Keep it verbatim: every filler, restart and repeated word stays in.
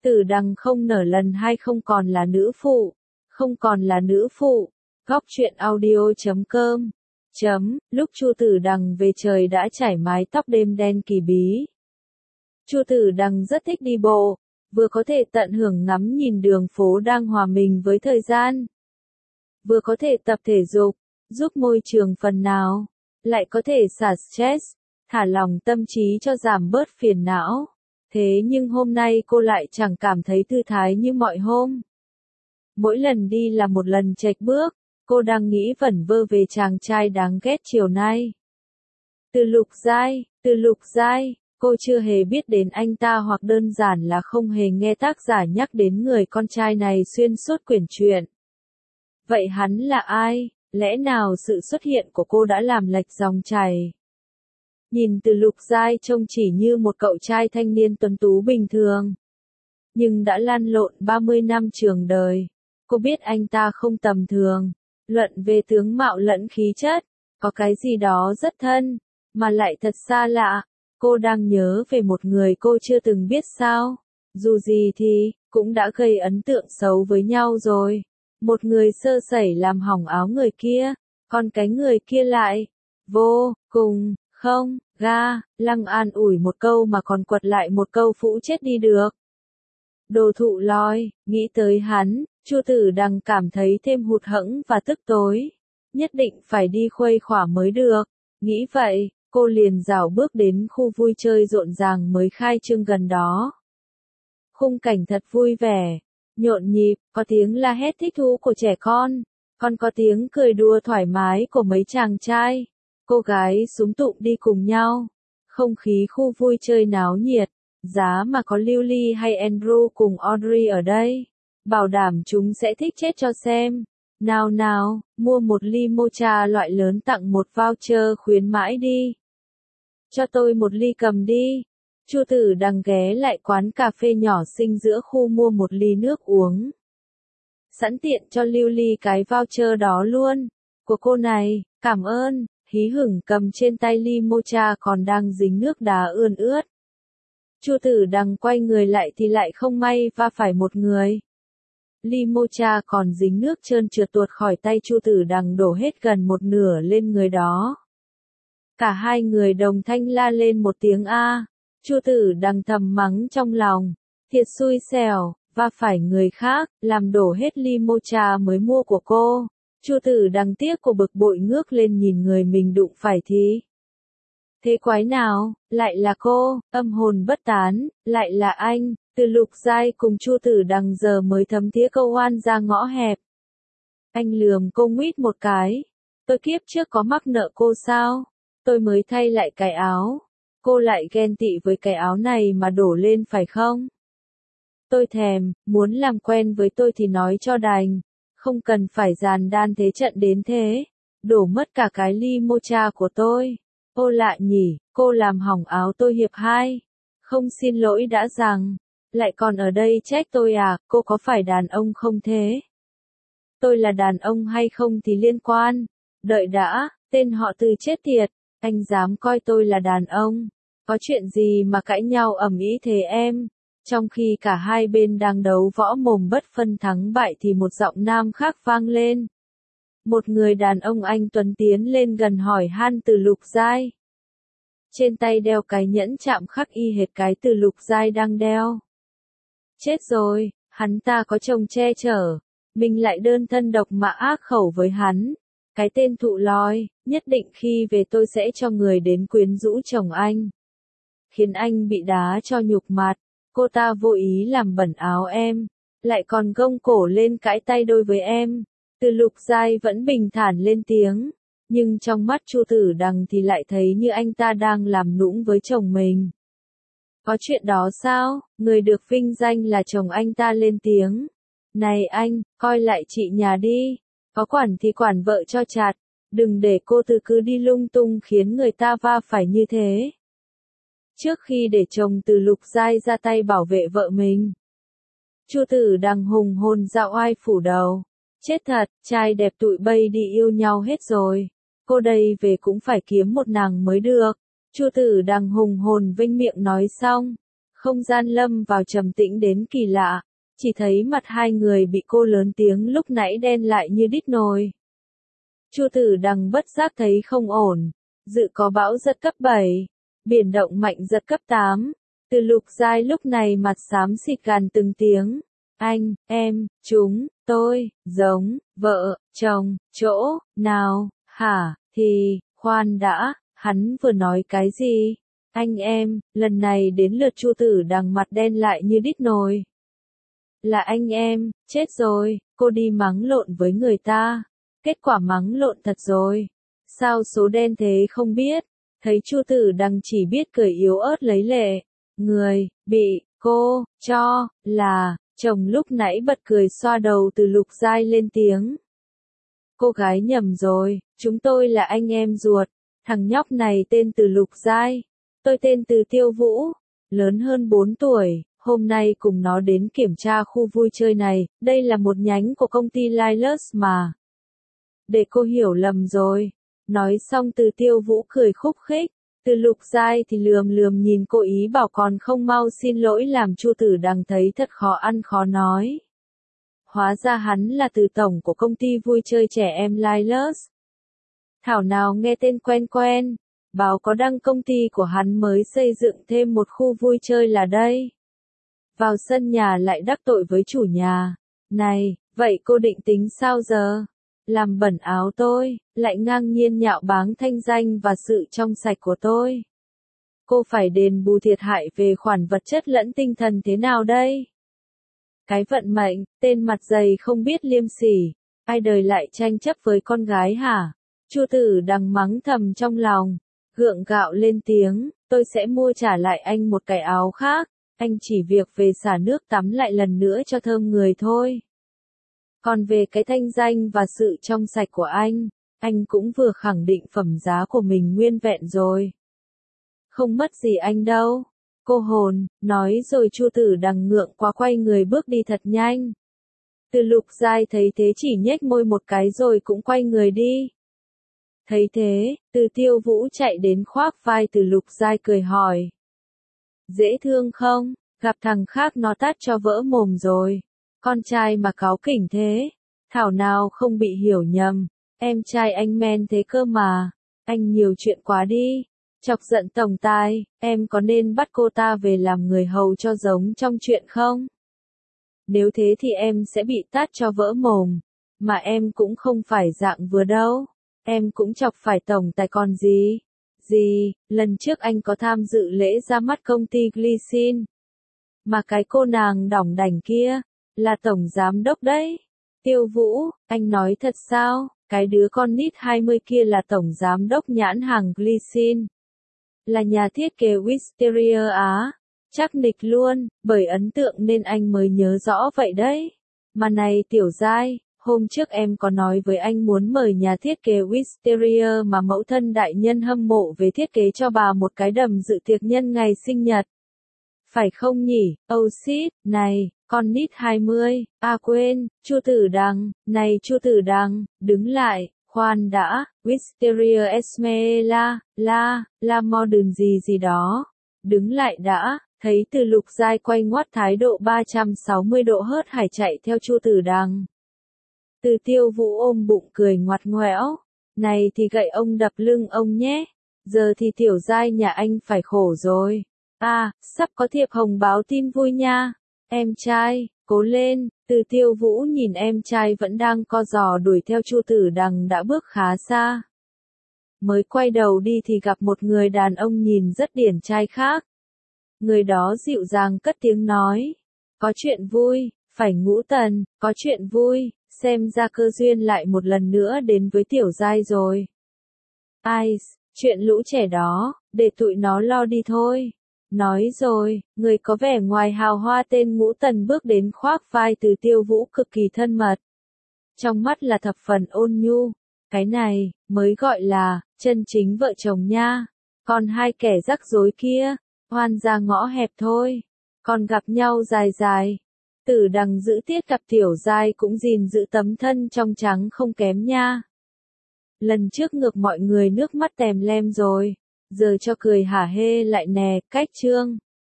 Tử Đằng không nở lần hai không còn là nữ phụ, không còn là nữ phụ. Góc truyện audio chấm com chấm, lúc Chu Tử Đằng về trời đã trải mái tóc đêm đen kỳ bí. Chu Tử Đằng rất thích đi bộ, vừa có thể tận hưởng ngắm nhìn đường phố đang hòa mình với thời gian, vừa có thể tập thể dục, giúp môi trường phần nào, lại có thể xả stress, thả lỏng tâm trí cho giảm bớt phiền não. Thế nhưng hôm nay cô lại chẳng cảm thấy thư thái như mọi hôm. Mỗi lần đi là một lần chệch bước, cô đang nghĩ vẩn vơ về chàng trai đáng ghét chiều nay. Từ Lục Giai, từ Lục Giai, cô chưa hề biết đến anh ta hoặc đơn giản là không hề nghe tác giả nhắc đến người con trai này xuyên suốt quyển truyện. Vậy hắn là ai? Lẽ nào sự xuất hiện của cô đã làm lệch dòng chảy? Nhìn Từ Lục Giai trông chỉ như một cậu trai thanh niên tuấn tú bình thường, nhưng đã lăn lộn ba mươi năm trường đời, cô biết anh ta không tầm thường. Luận về tướng mạo lẫn khí chất, có cái gì đó rất thân, mà lại thật xa lạ. Cô đang nhớ về một người cô chưa từng biết sao. Dù gì thì, cũng đã gây ấn tượng xấu với nhau rồi. Một người sơ sẩy làm hỏng áo người kia, còn cái người kia lại, vô, cùng, không, ga, lăng an ủi một câu mà còn quật lại một câu phũ chết đi được. Đồ thụ loi, nghĩ tới hắn, Chu Tử Đằng cảm thấy thêm hụt hẫng và tức tối. Nhất định phải đi khuây khỏa mới được. Nghĩ vậy, cô liền rảo bước đến khu vui chơi rộn ràng mới khai trương gần đó. Khung cảnh thật vui vẻ, nhộn nhịp, có tiếng la hét thích thú của trẻ con, còn có tiếng cười đùa thoải mái của mấy chàng trai, cô gái súm tụm đi cùng nhau. Không khí khu vui chơi náo nhiệt, giá mà có Lily hay Andrew cùng Audrey ở đây, bảo đảm chúng sẽ thích chết cho xem. Nào nào, mua một ly mocha loại lớn tặng một voucher khuyến mãi đi. Cho tôi một ly cầm đi. Chu Tử Đằng ghé lại quán cà phê nhỏ xinh giữa khu mua một ly nước uống. Sẵn tiện cho Lily cái voucher đó luôn. Của cô này, cảm ơn. Hí hửng cầm trên tay ly mocha còn đang dính nước đá ươn ướt. Chu Tử Đằng quay người lại thì lại không may va phải một người. Ly mocha còn dính nước trơn trượt tuột khỏi tay Chu Tử Đằng đổ hết gần một nửa lên người đó. Cả hai người đồng thanh la lên một tiếng a. Chu Tử Đằng thầm mắng trong lòng, thiệt xui xẻo, va phải người khác, làm đổ hết ly mocha mới mua của cô. Chu Tử Đằng tiếc của bực bội ngước lên nhìn người mình đụng phải thì. Thế quái nào, lại là cô, âm hồn bất tán, lại là anh. Từ Lục Giai cùng Chu Tử Đằng giờ mới thấm thía câu oan ra ngõ hẹp. Anh lườm cô nguýt một cái. Tôi kiếp trước có mắc nợ cô sao? Tôi mới thay lại cái áo. Cô lại ghen tị với cái áo này mà đổ lên phải không? Tôi thèm, muốn làm quen với tôi thì nói cho đành. Không cần phải dàn đan thế trận đến thế. Đổ mất cả cái ly mocha của tôi. Ô lạ nhỉ, cô làm hỏng áo tôi hiệp hai. Không xin lỗi đã rằng. Lại còn ở đây trách tôi à, cô có phải đàn ông không thế? Tôi là đàn ông hay không thì liên quan. Đợi đã, tên họ Từ chết tiệt, anh dám coi tôi là đàn ông. Có chuyện gì mà cãi nhau ầm ĩ thế em? Trong khi cả hai bên đang đấu võ mồm bất phân thắng bại thì một giọng nam khác vang lên. Một người đàn ông anh tuấn tiến lên gần hỏi han Từ Lục Giai. Trên tay đeo cái nhẫn chạm khắc y hệt cái Từ Lục Giai đang đeo. Chết rồi, hắn ta có chồng che chở, mình lại đơn thân độc mã ác khẩu với hắn. Cái tên thụ loi, nhất định khi về tôi sẽ cho người đến quyến rũ chồng anh. Khiến anh bị đá cho nhục mặt, cô ta vô ý làm bẩn áo em, lại còn gông cổ lên cãi tay đôi với em. Từ Lục Giai vẫn bình thản lên tiếng, nhưng trong mắt Chu Tử Đằng thì lại thấy như anh ta đang làm nũng với chồng mình. Có chuyện đó sao? Người được vinh danh là chồng anh ta lên tiếng. Này anh, coi lại chị nhà đi. Có quản thì quản vợ cho chặt. Đừng để cô từ cứ đi lung tung khiến người ta va phải như thế. Trước khi để chồng Từ Lục Giai ra tay bảo vệ vợ mình, Chu Tử Đằng hùng hồn dạo oai phủ đầu. Chết thật, trai đẹp tụi bay đi yêu nhau hết rồi. Cô đây về cũng phải kiếm một nàng mới được. Chu Tử Đằng hùng hồn vinh miệng nói xong. Không gian lâm vào trầm tĩnh đến kỳ lạ, chỉ thấy mặt hai người bị cô lớn tiếng lúc nãy đen lại như đít nồi. Chu Tử Đằng bất giác thấy không ổn, dự có bão giật cấp bảy, biển động mạnh giật cấp tám. Từ Lục Giai lúc này mặt xám xịt gằn từng tiếng, anh, em, chúng, tôi, giống, vợ, chồng, chỗ, nào, hả, thì, khoan đã, hắn vừa nói cái gì? Anh em, lần này đến lượt Chu Tử Đằng mặt đen lại như đít nồi. Là anh em, chết rồi, cô đi mắng lộn với người ta. Kết quả mắng lộn thật rồi. Sao số đen thế không biết? Thấy Chu Tử Đằng chỉ biết cười yếu ớt lấy lệ. Người, bị, cô, cho, là, chồng lúc nãy bật cười xoa đầu Từ Lục Giai lên tiếng. Cô gái nhầm rồi, chúng tôi là anh em ruột. Thằng nhóc này tên Từ Lục Giai. Tôi tên Từ Tiêu Vũ, lớn hơn bốn tuổi, hôm nay cùng nó đến kiểm tra khu vui chơi này, đây là một nhánh của công ty Lilas mà. Để cô hiểu lầm rồi. Nói xong Từ Tiêu Vũ cười khúc khích, Từ Lục Giai thì lườm lườm nhìn cô ý bảo còn không mau xin lỗi làm Chu Tử Đằng thấy thật khó ăn khó nói. Hóa ra hắn là Từ tổng của công ty vui chơi trẻ em Lilas. Thảo nào nghe tên quen quen. Báo có đăng công ty của hắn mới xây dựng thêm một khu vui chơi là đây. Vào sân nhà lại đắc tội với chủ nhà. Này, vậy cô định tính sao giờ? Làm bẩn áo tôi, lại ngang nhiên nhạo báng thanh danh và sự trong sạch của tôi. Cô phải đền bù thiệt hại về khoản vật chất lẫn tinh thần thế nào đây? Cái vận mệnh, tên mặt dày không biết liêm sỉ. Ai đời lại tranh chấp với con gái hả? Chu Tử Đằng mắng thầm trong lòng. Gượng gạo lên tiếng, tôi sẽ mua trả lại anh một cái áo khác, anh chỉ việc về xả nước tắm lại lần nữa cho thơm người thôi. Còn về cái thanh danh và sự trong sạch của anh, anh cũng vừa khẳng định phẩm giá của mình nguyên vẹn rồi. Không mất gì anh đâu. Cô hồn, nói rồi Chu Tử Đằng ngượng quá quay người bước đi thật nhanh. Từ Lục Giai thấy thế chỉ nhếch môi một cái rồi cũng quay người đi. Thấy thế, Từ Tiêu Vũ chạy đến khoác vai Từ Lục Giai cười hỏi. Dễ thương không? Gặp thằng khác nó tát cho vỡ mồm rồi. Con trai mà cáu kỉnh thế. Thảo nào không bị hiểu nhầm. Em trai anh men thế cơ mà. Anh nhiều chuyện quá đi. Chọc giận tổng tài, em có nên bắt cô ta về làm người hầu cho giống trong chuyện không? Nếu thế thì em sẽ bị tát cho vỡ mồm. Mà em cũng không phải dạng vừa đâu. Em cũng chọc phải tổng tài còn gì? Gì, lần trước anh có tham dự lễ ra mắt công ty Glycine. Mà cái cô nàng đỏng đảnh kia, là tổng giám đốc đấy. Tiêu Vũ, anh nói thật sao? Cái đứa con nít hai mươi kia là tổng giám đốc nhãn hàng Glycine. Là nhà thiết kế Wisteria Á. Chắc nịch luôn, bởi ấn tượng nên anh mới nhớ rõ vậy đấy. Mà này Tiểu Giai. Hôm trước em có nói với anh muốn mời nhà thiết kế Wisteria mà mẫu thân đại nhân hâm mộ về thiết kế cho bà một cái đầm dự tiệc nhân ngày sinh nhật. Phải không nhỉ? Oh shit, này, con nít hai mươi, à quên, Chu Tử Đằng, này Chu Tử Đằng, đứng lại, khoan đã, Wisteria Esmeralda, la, la modern gì gì đó. Đứng lại đã, thấy Từ Lục Giai quay ngoắt thái độ ba trăm sáu mươi độ hớt hải chạy theo Chu Tử Đằng. Từ Tiêu Vũ ôm bụng cười ngoặt ngoẽo. Này thì gậy ông đập lưng ông nhé. Giờ thì Tiểu Giai nhà anh phải khổ rồi. À, sắp có thiệp hồng báo tin vui nha. Em trai, cố lên. Từ Tiêu Vũ nhìn em trai vẫn đang co giò đuổi theo Chu Tử Đằng đã bước khá xa. Mới quay đầu đi thì gặp một người đàn ông nhìn rất điển trai khác. Người đó dịu dàng cất tiếng nói. Có chuyện vui, phải Ngũ Tần, có chuyện vui. Xem ra cơ duyên lại một lần nữa đến với Tiểu Giai rồi. Ai, chuyện lũ trẻ đó, để tụi nó lo đi thôi. Nói rồi, người có vẻ ngoài hào hoa tên Ngũ Tần bước đến khoác vai Từ Tiêu Vũ cực kỳ thân mật. Trong mắt là thập phần ôn nhu. Cái này, mới gọi là, chân chính vợ chồng nha. Còn hai kẻ rắc rối kia, oan ra ngõ hẹp thôi. Còn gặp nhau dài dài. Tử Đằng giữ tiết gặp Tiểu Giai cũng gìn giữ tấm thân trong trắng không kém nha. Lần trước ngược mọi người nước mắt tèm lem rồi, giờ cho cười hả hê lại nè, cách trương.